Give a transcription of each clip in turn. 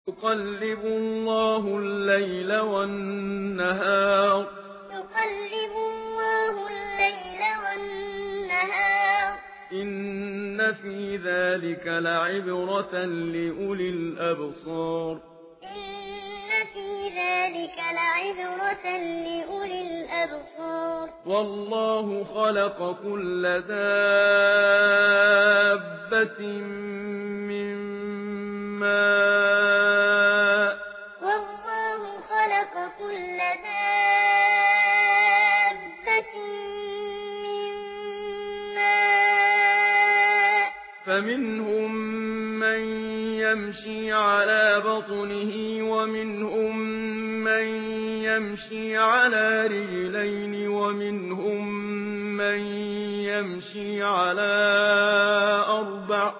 يقلب الله الليل والنهار إن في ذلك لعبرة لأولي الأبصار والله خلق كل دابة من ماء فمنهم من يمشي على بطنه ومنهم من يمشي على رجلين ومنهم من يمشي على أربع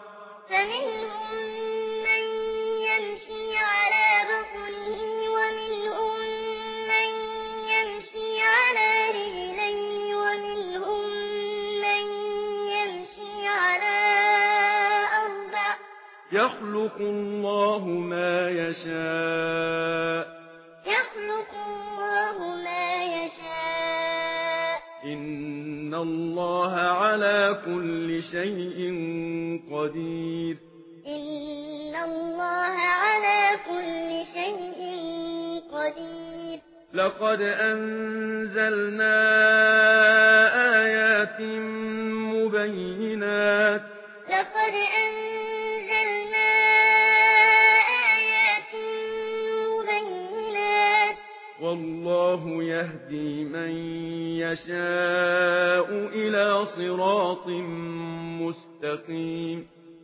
يخلق الله ما يشاء إن الله على كل شيء قدير لقد أنزلنا آيات مبينات والله يهدي من يشاء إلى صراط مستقيم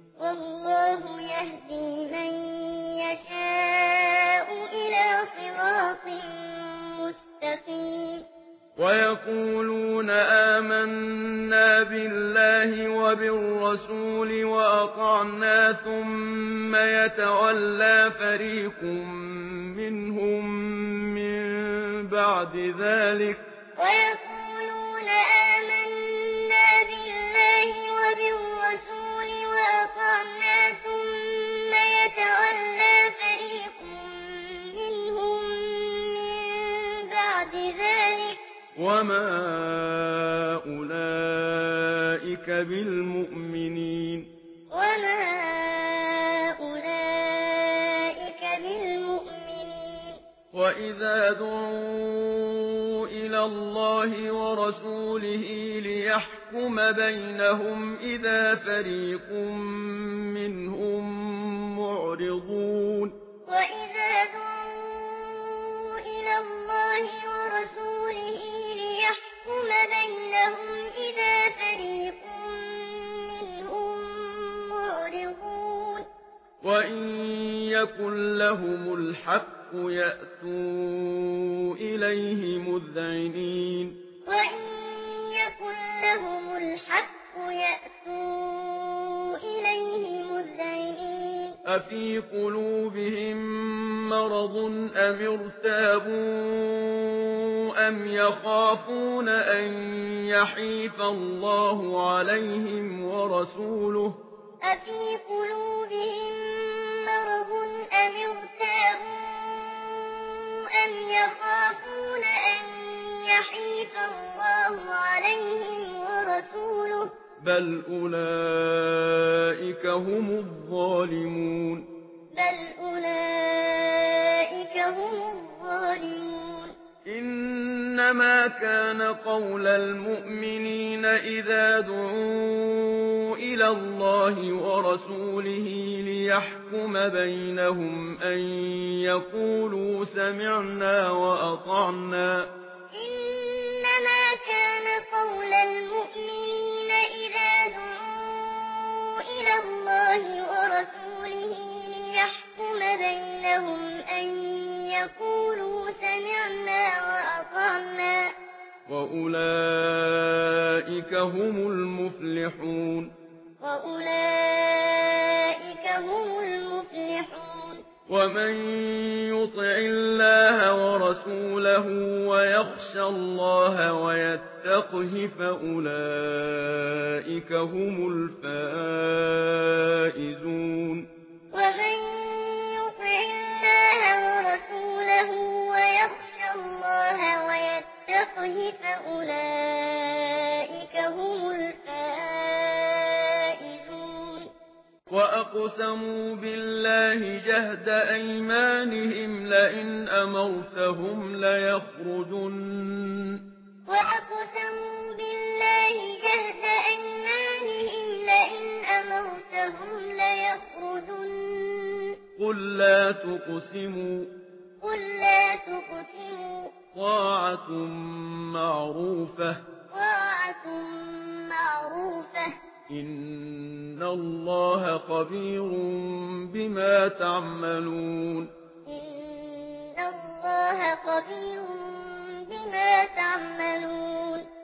ويقولون آمنا بالله وبالرسول وأطعنا ثم يتولى فريق منهم من بعد ذلك ويقولون آمنا بالله وبالرسول وأطعنا ثم يتولى فريق منهم من بعد ذلك وما أولئك بالمؤمنين وإذا دعوا إلى الله ورسوله ليحكم بينهم إذا فريق منهم معرضون وإذا دعوا إلى الله ورسوله ليحكم بينهم إذا فريق منهم معرضون وإن يكن لهم الحق يأتوا إليه مذعنين وإن يكن لهم الحق يأتوا إليه مذعنين أفي قلوبهم مرض أم ارتابوا أم يخافون أن يحيف الله عليهم ورسوله أفي قلوبهم مرض أم ارتابوا أم يخافون أن يحيف الله عليهم ورسوله بل أولئك هم الظالمون إنما كان قول المؤمنين إذا دعوا إلى الله ورسوله ليحكم بينهم أن يقولوا سمعنا وأطعنا إنما كان قول المؤمنين إذا دعوا إلى الله ورسوله ليحكم بينهم أن يقولوا سمعنا وأطعنا وأولئك هم المفلحون ومن يطع الله ورسوله ويخشى الله ويتقه فأولئك هم الفائزون ومن يطع الله فأولئك هم الفائزون. وأقسموا بالله جهد أيمانهم لئن أمرتهم ليخرجن وأقسموا بالله جهد أيمانهم لئن أمرتهم ليخرجن قل لا تقسموا طاعة معروفة إن الله خبير بما تعملون